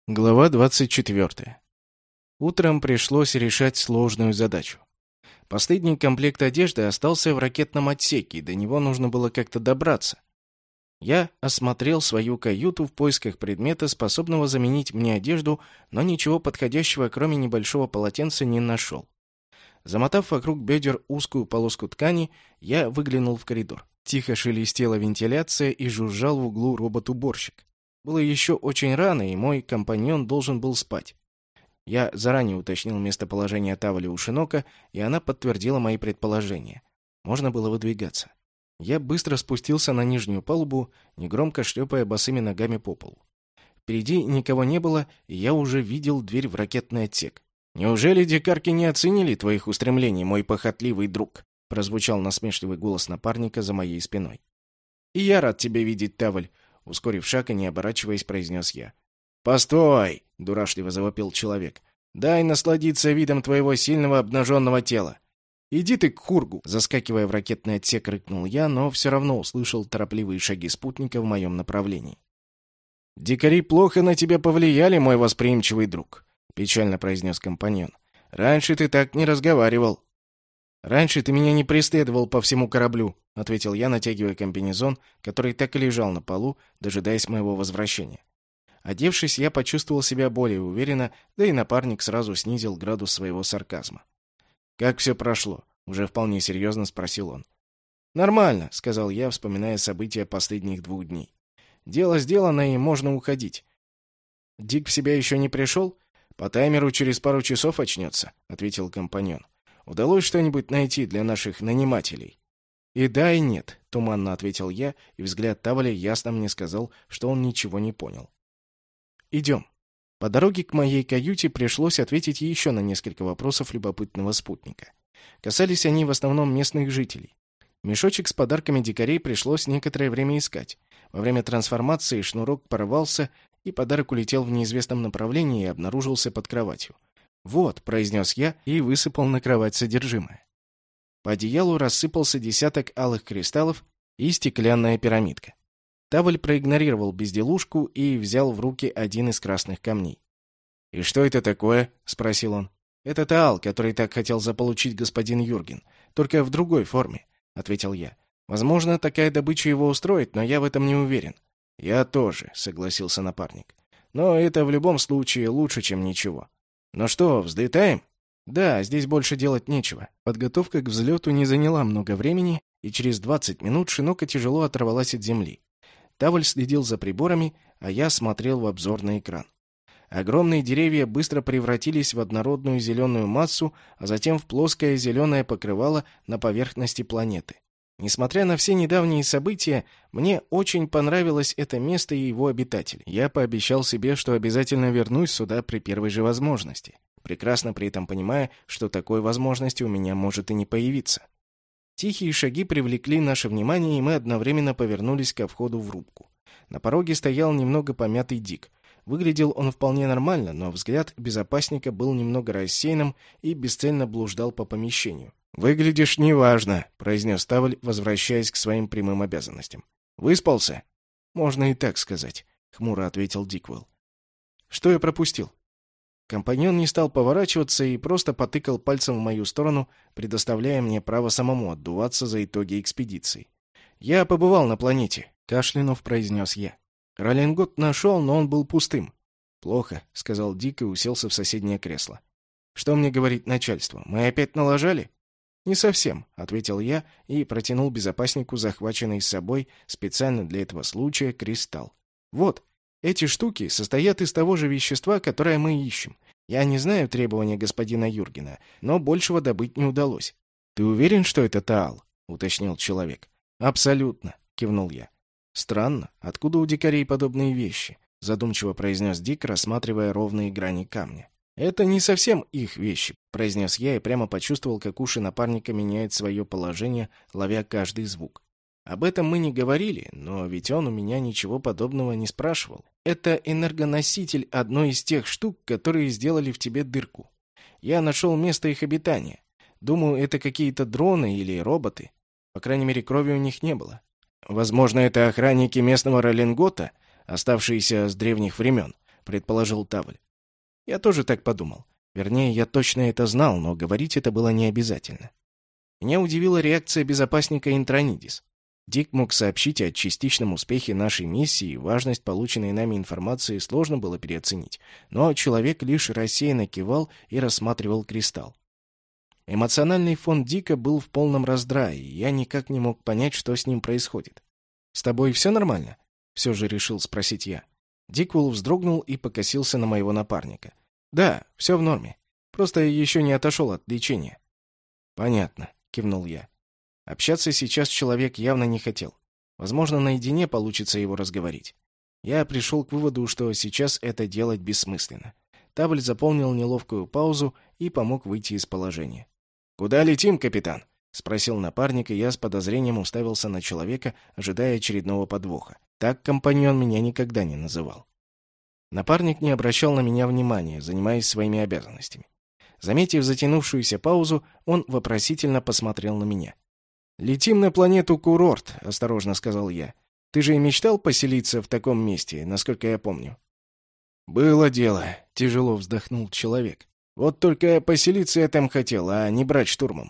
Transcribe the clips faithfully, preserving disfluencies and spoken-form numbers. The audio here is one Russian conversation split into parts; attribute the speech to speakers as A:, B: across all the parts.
A: Глава двадцать четвёртая. Утром пришлось решать сложную задачу. Последний комплект одежды остался в ракетном отсеке, и до него нужно было как-то добраться. Я осмотрел свою каюту в поисках предмета, способного заменить мне одежду, но ничего подходящего, кроме небольшого полотенца, не нашел. Замотав вокруг бедер узкую полоску ткани, я выглянул в коридор. Тихо шелестела вентиляция и жужжал в углу робот-уборщик. Было еще очень рано, и мой компаньон должен был спать. Я заранее уточнил местоположение Тавали у Шинока, и она подтвердила мои предположения. Можно было выдвигаться. Я быстро спустился на нижнюю палубу, негромко шлепая босыми ногами по полу. Впереди никого не было, и я уже видел дверь в ракетный отсек. «Неужели дикарки не оценили твоих устремлений, мой похотливый друг?» — прозвучал насмешливый голос напарника за моей спиной. «И я рад тебя видеть, Таваль», — ускорив шаг и не оборачиваясь, произнес я. «Постой!» — дурашливо завопил человек. «Дай насладиться видом твоего сильного обнаженного тела». «Иди ты к Хургу!» — заскакивая в ракетный отсек, рыкнул я, но все равно услышал торопливые шаги спутника в моем направлении. «Дикари плохо на тебя повлияли, мой восприимчивый друг», — печально произнес компаньон. «Раньше ты так не разговаривал». «Раньше ты меня не преследовал по всему кораблю», — ответил я, натягивая комбинезон, который так и лежал на полу, дожидаясь моего возвращения. Одевшись, я почувствовал себя более уверенно, да и напарник сразу снизил градус своего сарказма. «Как все прошло?» — уже вполне серьезно спросил он. «Нормально», — сказал я, вспоминая события последних двух дней. «Дело сделано, и можно уходить». «Дик в себя еще не пришел? По таймеру через пару часов очнется», — ответил компаньон. «Удалось что-нибудь найти для наших нанимателей?» «И да, и нет», — туманно ответил я, и взгляд Таваля ясно мне сказал, что он ничего не понял. «Идем». По дороге к моей каюте пришлось ответить еще на несколько вопросов любопытного спутника. Касались они в основном местных жителей. Мешочек с подарками дикарей пришлось некоторое время искать. Во время трансформации шнурок порвался, и подарок улетел в неизвестном направлении и обнаружился под кроватью. «Вот», — произнес я и высыпал на кровать содержимое. По одеялу рассыпался десяток алых кристаллов и стеклянная пирамидка. Таваль проигнорировал безделушку и взял в руки один из красных камней. «И что это такое?» — спросил он. «Это таал, который так хотел заполучить господин Юрген, только в другой форме», — ответил я. «Возможно, такая добыча его устроит, но я в этом не уверен». «Я тоже», — согласился напарник. «Но это в любом случае лучше, чем ничего. Ну что, взлетаем?» «Да, здесь больше делать нечего». Подготовка к взлету не заняла много времени, и через двадцать минут Шинока тяжело оторвалась от земли. Таваль следил за приборами, а я смотрел в обзорный экран. Огромные деревья быстро превратились в однородную зеленую массу, а затем в плоское зеленое покрывало на поверхности планеты. Несмотря на все недавние события, мне очень понравилось это место и его обитатели. Я пообещал себе, что обязательно вернусь сюда при первой же возможности, прекрасно при этом понимая, что такой возможности у меня может и не появиться. Тихие шаги привлекли наше внимание, и мы одновременно повернулись ко входу в рубку. На пороге стоял немного помятый Дик. Выглядел он вполне нормально, но взгляд безопасника был немного рассеянным и бесцельно блуждал по помещению. «Выглядишь неважно», — произнес Таваль, возвращаясь к своим прямым обязанностям. «Выспался?» «Можно и так сказать», — хмуро ответил Диквелл. «Что я пропустил?» Компаньон не стал поворачиваться и просто потыкал пальцем в мою сторону, предоставляя мне право самому отдуваться за итоги экспедиции. «Я побывал на планете», — кашлянув произнес я. «Роллингот нашел, но он был пустым». «Плохо», — сказал Дик и уселся в соседнее кресло. «Что мне говорит начальство? Мы опять налажали?» «Не совсем», — ответил я и протянул безопаснику захваченный с собой специально для этого случая кристалл. «Вот, эти штуки состоят из того же вещества, которое мы ищем. Я не знаю требования господина Юргена, но большего добыть не удалось». «Ты уверен, что это таал?» — уточнил человек. «Абсолютно», — кивнул я. «Странно, откуда у дикарей подобные вещи?» — задумчиво произнес Дик, рассматривая ровные грани камня. «Это не совсем их вещи», — произнес я и прямо почувствовал, как уши напарника меняют свое положение, ловя каждый звук. Об этом мы не говорили, но ведь он у меня ничего подобного не спрашивал. Это энергоноситель одной из тех штук, которые сделали в тебе дырку. Я нашел место их обитания. Думаю, это какие-то дроны или роботы. По крайней мере, крови у них не было. Возможно, это охранники местного Роллингота, оставшиеся с древних времен, предположил Тавль. Я тоже так подумал. Вернее, я точно это знал, но говорить это было не обязательно. Меня удивила реакция безопасника Интронидис. Дик мог сообщить о частичном успехе нашей миссии, и важность полученной нами информации сложно было переоценить, но человек лишь рассеянно кивал и рассматривал кристалл. Эмоциональный фон Дика был в полном раздрае, и я никак не мог понять, что с ним происходит. «С тобой все нормально?» — все же решил спросить я. Диквелл вздрогнул и покосился на моего напарника. «Да, все в норме. Просто еще не отошел от лечения». «Понятно», — кивнул я. Общаться сейчас человек явно не хотел. Возможно, наедине получится его разговорить. Я пришел к выводу, что сейчас это делать бессмысленно. Тавль заполнил неловкую паузу и помог выйти из положения. «Куда летим, капитан?» — спросил напарник, и я с подозрением уставился на человека, ожидая очередного подвоха. Так компаньон меня никогда не называл. Напарник не обращал на меня внимания, занимаясь своими обязанностями. Заметив затянувшуюся паузу, он вопросительно посмотрел на меня. «Летим на планету Курорт», — осторожно сказал я. «Ты же и мечтал поселиться в таком месте, насколько я помню». «Было дело», — тяжело вздохнул человек. «Вот только поселиться я там хотел, а не брать штурмом».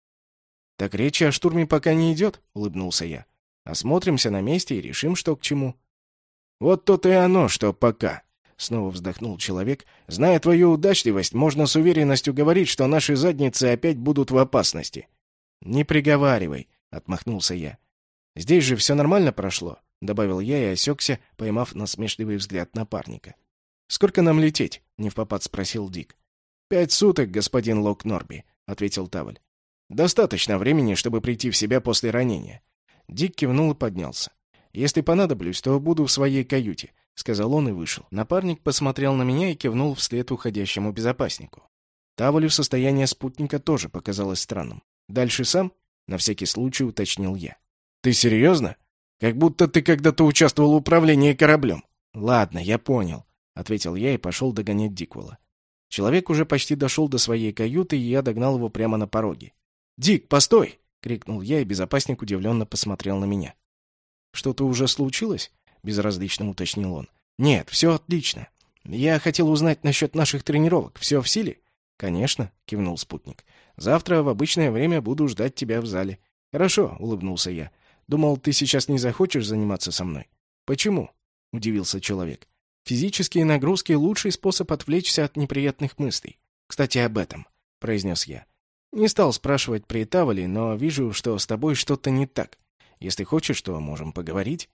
A: «Так речи о штурме пока не идет», — улыбнулся я. «Осмотримся на месте и решим, что к чему». «Вот то-то и оно, что пока», — снова вздохнул человек. «Зная твою удачливость, можно с уверенностью говорить, что наши задницы опять будут в опасности». «Не приговаривай», — отмахнулся я. «Здесь же все нормально прошло», — добавил я и осекся, поймав насмешливый взгляд напарника. «Сколько нам лететь?» — невпопад спросил Дик. «Пять суток, господин Лок Норби», — ответил Тавль. «Достаточно времени, чтобы прийти в себя после ранения». Дик кивнул и поднялся. «Если понадоблюсь, то буду в своей каюте», — сказал он и вышел. Напарник посмотрел на меня и кивнул вслед уходящему безопаснику. Тавлю состояние спутника тоже показалось странным. «Дальше сам?» — на всякий случай уточнил я. «Ты серьезно? Как будто ты когда-то участвовал в управлении кораблем». «Ладно, я понял», — ответил я и пошел догонять Диквелла. Человек уже почти дошел до своей каюты, и я догнал его прямо на пороге. «Дик, постой!» — крикнул я, и безопасник удивленно посмотрел на меня. «Что-то уже случилось?» — безразлично уточнил он. «Нет, все отлично. Я хотел узнать насчет наших тренировок. Все в силе?» «Конечно», — кивнул спутник. «Завтра в обычное время буду ждать тебя в зале». «Хорошо», — улыбнулся я. «Думал, ты сейчас не захочешь заниматься со мной». «Почему?» — удивился человек. «Физические нагрузки — лучший способ отвлечься от неприятных мыслей. Кстати, об этом», — произнес я. «Не стал спрашивать при Тавле, но вижу, что с тобой что-то не так. Если хочешь, то можем поговорить».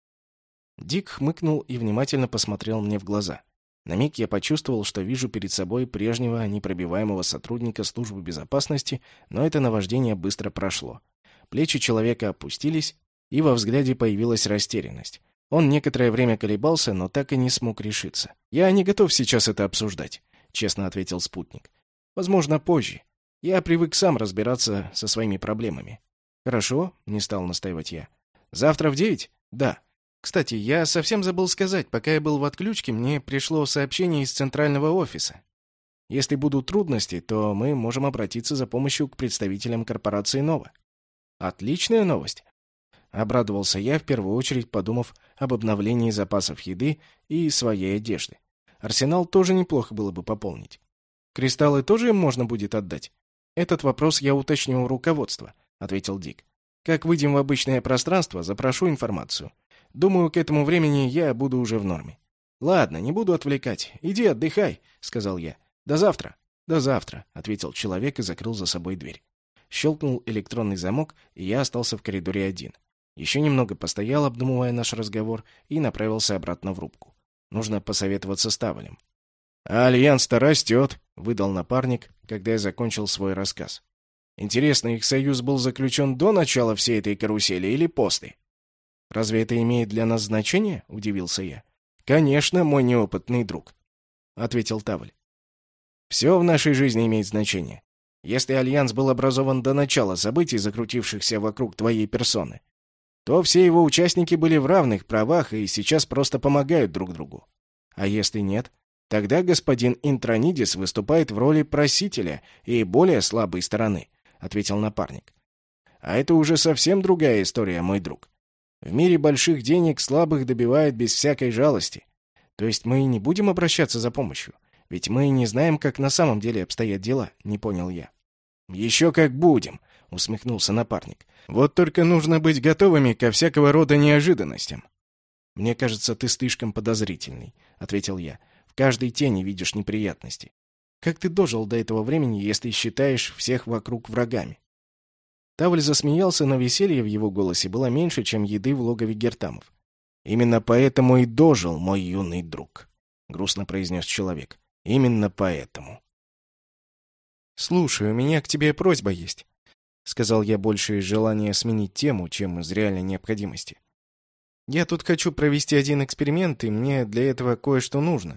A: Дик хмыкнул и внимательно посмотрел мне в глаза. На миг я почувствовал, что вижу перед собой прежнего непробиваемого сотрудника службы безопасности, но это наваждение быстро прошло. Плечи человека опустились, и во взгляде появилась растерянность. Он некоторое время колебался, но так и не смог решиться. «Я не готов сейчас это обсуждать», — честно ответил спутник. «Возможно, позже. Я привык сам разбираться со своими проблемами». «Хорошо», — не стал настаивать я. «Завтра в девять?» «Да». Кстати, я совсем забыл сказать, пока я был в отключке, мне пришло сообщение из центрального офиса. Если будут трудности, то мы можем обратиться за помощью к представителям корпорации Нова. Отличная новость. Обрадовался я, в первую очередь подумав об обновлении запасов еды и своей одежды. Арсенал тоже неплохо было бы пополнить. Кристаллы тоже им можно будет отдать? Этот вопрос я уточню у руководства, ответил Дик. Как выйдем в обычное пространство, запрошу информацию. Думаю, к этому времени я буду уже в норме. Ладно, не буду отвлекать. Иди отдыхай, сказал я. До завтра. До завтра, ответил человек и закрыл за собой дверь. Щелкнул электронный замок, и я остался в коридоре один. Еще немного постоял, обдумывая наш разговор, и направился обратно в рубку. Нужно посоветоваться с Тавлем. «А альянс-то растет», — выдал напарник, когда я закончил свой рассказ. «Интересно, их союз был заключен до начала всей этой карусели или после?» «Разве это имеет для нас значение?» — удивился я. «Конечно, мой неопытный друг», — ответил Тавль. «Все в нашей жизни имеет значение. Если альянс был образован до начала событий, закрутившихся вокруг твоей персоны, то все его участники были в равных правах и сейчас просто помогают друг другу. А если нет, тогда господин Интронидис выступает в роли просителя и более слабой стороны», — ответил напарник. «А это уже совсем другая история, мой друг. В мире больших денег слабых добивают без всякой жалости. То есть мы не будем обращаться за помощью? Ведь мы не знаем, как на самом деле обстоят дела, не понял я. Еще как будем, усмехнулся напарник. Вот только нужно быть готовыми ко всякого рода неожиданностям. Мне кажется, ты слишком подозрительный, ответил я. В каждой тени видишь неприятности. Как ты дожил до этого времени, если считаешь всех вокруг врагами? Тавль засмеялся, но веселье в его голосе было меньше, чем еды в логове Гертамов. «Именно поэтому и дожил, мой юный друг», — грустно произнес человек. «Именно поэтому». «Слушай, у меня к тебе просьба есть», — сказал я больше из желания сменить тему, чем из реальной необходимости. «Я тут хочу провести один эксперимент, и мне для этого кое-что нужно».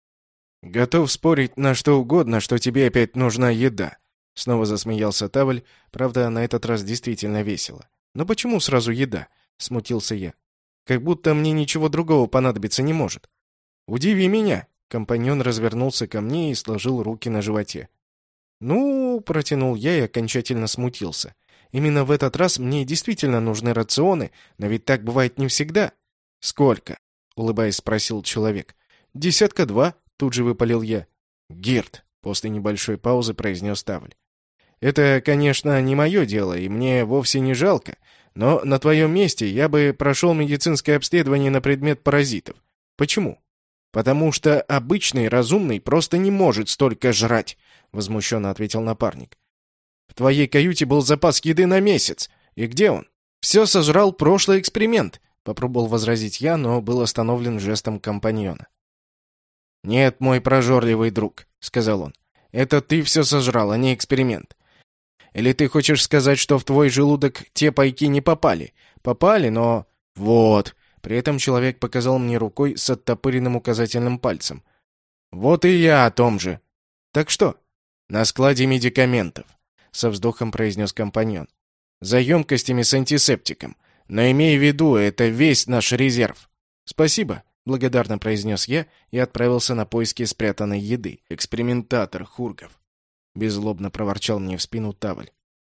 A: «Готов спорить на что угодно, что тебе опять нужна еда», — снова засмеялся Тавль, правда, на этот раз действительно весело. «Но почему сразу еда?» — смутился я. «Как будто мне ничего другого понадобиться не может». «Удиви меня!» — компаньон развернулся ко мне и сложил руки на животе. «Ну...» — протянул я и окончательно смутился. «Именно в этот раз мне действительно нужны рационы, но ведь так бывает не всегда». «Сколько?» — улыбаясь, спросил человек. «Десятка два», — тут же выпалил я. «Гирт», — после небольшой паузы произнес Тавль. «Это, конечно, не мое дело, и мне вовсе не жалко, но на твоем месте я бы прошел медицинское обследование на предмет паразитов. Почему?» «Потому что обычный разумный просто не может столько жрать», — возмущенно ответил напарник. «В твоей каюте был запас еды на месяц. И где он?» «Все сожрал прошлый эксперимент», — попробовал возразить я, но был остановлен жестом компаньона. «Нет, мой прожорливый друг», — сказал он. «Это ты все сожрал, а не эксперимент. Или ты хочешь сказать, что в твой желудок те пайки не попали? Попали, но... Вот...» При этом человек показал мне рукой с оттопыренным указательным пальцем. «Вот и я о том же». «Так что?» «На складе медикаментов», — со вздохом произнес компаньон. «За емкостями с антисептиком. Но имей в виду, это весь наш резерв». «Спасибо», — благодарно произнес я и отправился на поиски спрятанной еды. «Экспериментатор Хургов», — беззлобно проворчал мне в спину Тавль.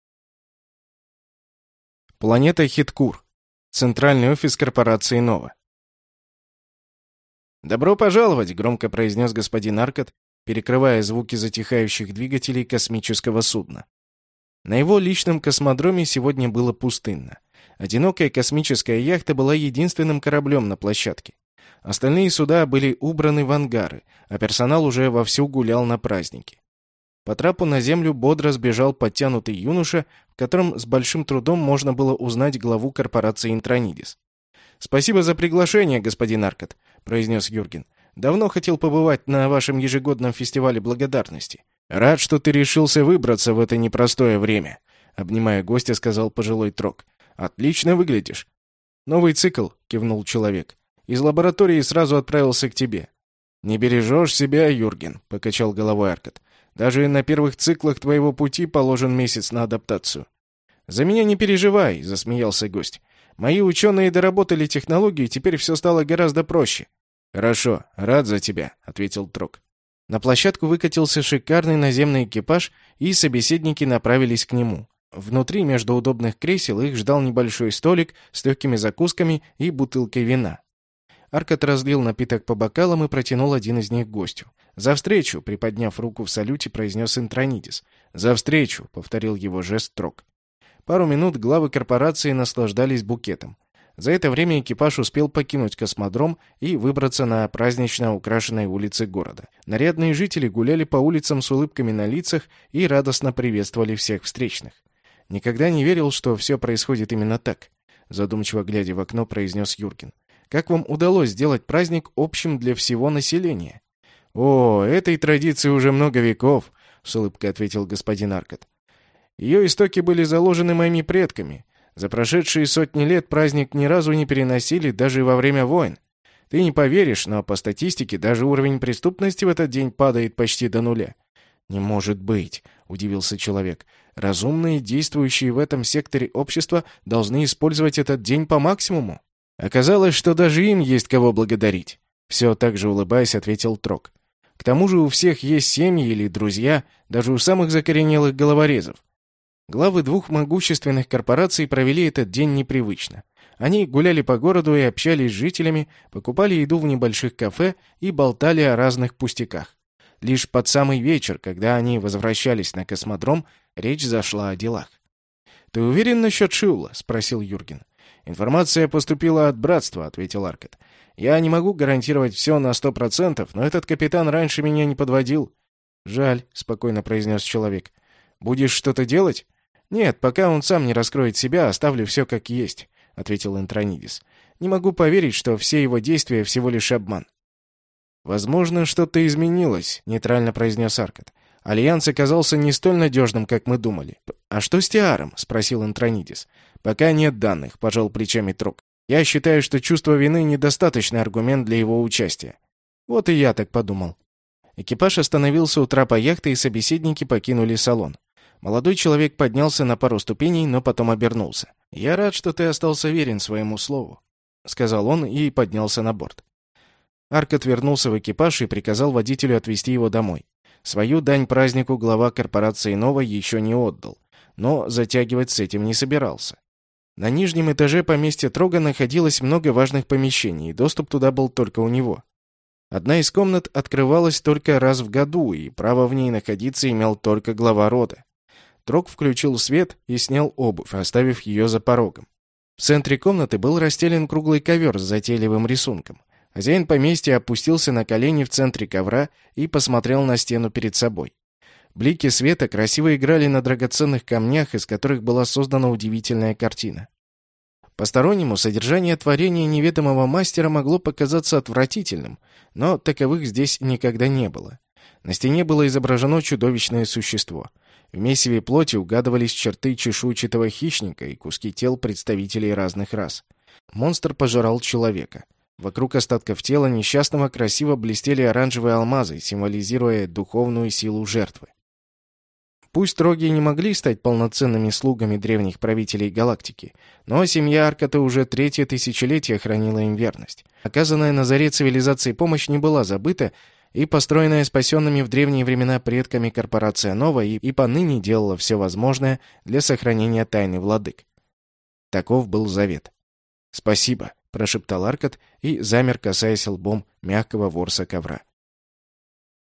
A: Планета Хиткур. Центральный офис корпорации Нова. «Добро пожаловать», — громко произнес господин Аркад, перекрывая звуки затихающих двигателей космического судна. На его личном космодроме сегодня было пустынно. Одинокая космическая яхта была единственным кораблем на площадке. Остальные суда были убраны в ангары, а персонал уже вовсю гулял на празднике. По трапу на землю бодро сбежал подтянутый юноша, в котором с большим трудом можно было узнать главу корпорации Интронидис. «Спасибо за приглашение, господин Аркад», — произнес Юрген. «Давно хотел побывать на вашем ежегодном фестивале благодарности». «Рад, что ты решился выбраться в это непростое время», — обнимая гостя, сказал пожилой Трок. «Отлично выглядишь». «Новый цикл», — кивнул человек. «Из лаборатории сразу отправился к тебе». «Не бережешь себя, Юрген», — покачал головой Аркад. «Даже на первых циклах твоего пути положен месяц на адаптацию». «За меня не переживай», — засмеялся гость. «Мои ученые доработали технологию, и теперь все стало гораздо проще». «Хорошо, рад за тебя», — ответил Трок. На площадку выкатился шикарный наземный экипаж, и собеседники направились к нему. Внутри, между удобных кресел, их ждал небольшой столик с легкими закусками и бутылкой вина. Аркад разлил напиток по бокалам и протянул один из них гостю. «За встречу!» — приподняв руку в салюте, произнес Интронидис. «За встречу!» — повторил его жест Трок. Пару минут главы корпорации наслаждались букетом. За это время экипаж успел покинуть космодром и выбраться на празднично украшенной улице города. Нарядные жители гуляли по улицам с улыбками на лицах и радостно приветствовали всех встречных. «Никогда не верил, что все происходит именно так», — задумчиво глядя в окно, произнес Юрген. «Как вам удалось сделать праздник общим для всего населения?» «О, этой традиции уже много веков», — с улыбкой ответил господин Аркад. «Ее истоки были заложены моими предками. За прошедшие сотни лет праздник ни разу не переносили даже во время войн. Ты не поверишь, но по статистике даже уровень преступности в этот день падает почти до нуля». «Не может быть», — удивился человек. «Разумные, действующие в этом секторе общества, должны использовать этот день по максимуму». Оказалось, что даже им есть кого благодарить. Все так же улыбаясь, ответил Трок. К тому же у всех есть семьи или друзья, даже у самых закоренелых головорезов. Главы двух могущественных корпораций провели этот день непривычно. Они гуляли по городу и общались с жителями, покупали еду в небольших кафе и болтали о разных пустяках. Лишь под самый вечер, когда они возвращались на космодром, речь зашла о делах. «Ты уверен насчет Шиула?» — спросил Юрген. «Информация поступила от братства», — ответил Аркад. «Я не могу гарантировать все на сто процентов, но этот капитан раньше меня не подводил». «Жаль», — спокойно произнес человек. «Будешь что-то делать?» «Нет, пока он сам не раскроет себя, оставлю все как есть», — ответил Интронидис. «Не могу поверить, что все его действия всего лишь обман». «Возможно, что-то изменилось», — нейтрально произнес Аркад. «Альянс оказался не столь надежным, как мы думали». «А что с Тиаром?» — спросил Интронидис. «Пока нет данных», — пожал плечами Трок. «Я считаю, что чувство вины — недостаточный аргумент для его участия». «Вот и я так подумал». Экипаж остановился у трапа яхты, и собеседники покинули салон. Молодой человек поднялся на пару ступеней, но потом обернулся. «Я рад, что ты остался верен своему слову», — сказал он и поднялся на борт. Аркад вернулся в экипаж и приказал водителю отвезти его домой. Свою дань празднику глава корпорации Нова еще не отдал, но затягивать с этим не собирался. На нижнем этаже поместья Трога находилось много важных помещений, и доступ туда был только у него. Одна из комнат открывалась только раз в году, и право в ней находиться имел только глава рода. Трог включил свет и снял обувь, оставив ее за порогом. В центре комнаты был расстелен круглый ковер с затейливым рисунком. Хозяин поместья опустился на колени в центре ковра и посмотрел на стену перед собой. Блики света красиво играли на драгоценных камнях, из которых была создана удивительная картина. Постороннему содержание творения неведомого мастера могло показаться отвратительным, но таковых здесь никогда не было. На стене было изображено чудовищное существо. В месиве плоти угадывались черты чешуйчатого хищника и куски тел представителей разных рас. Монстр пожирал человека. Вокруг остатков тела несчастного красиво блестели оранжевые алмазы, символизируя духовную силу жертвы. Пусть Троги не могли стать полноценными слугами древних правителей галактики, но семья Арката уже третье тысячелетие хранила им верность. Оказанная на заре цивилизации помощь не была забыта, и построенная спасенными в древние времена предками корпорация Нова и, и поныне делала все возможное для сохранения тайны владык. Таков был завет. «Спасибо», — прошептал Аркад и замер, касаясь лбом мягкого ворса ковра.